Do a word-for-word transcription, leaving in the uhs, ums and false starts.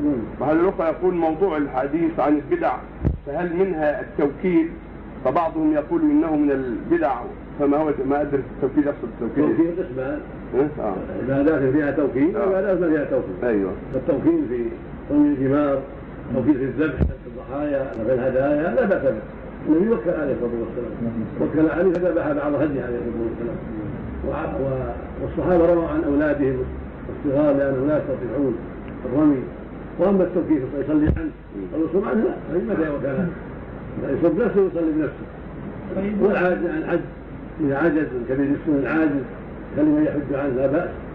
وهل الأخوة يقول موضوع الحديث عن البدع فهل منها التوكيد؟ فبعضهم يقول إنه من البدع، فما هو ما أدرك التوكيد يقصد التوكيد؟ التوكيد قسمان، اه عبادات فيها توكيد وعبادات ما فيها توكيد. ايوه. التوكيد في رمي الجمار، توكيد في الذبح في الضحايا في الهدايا لا بأس به. النبي وكل عليه الصلاة والسلام، وكل عليه فذبح بعض هديه عليه الصلاة والسلام. والصحابة رووا عن أولادهم الصغار لأنهم لا يستطيعون الرمي. واما التوكيد فيصلي عنه الرسول عنه لا، متى وكان يصب نفسه ويصلي بنفسه. والعاجز عن الحج اذا عجز من كبير السن العاجز كلمه يحج عنه لا باس.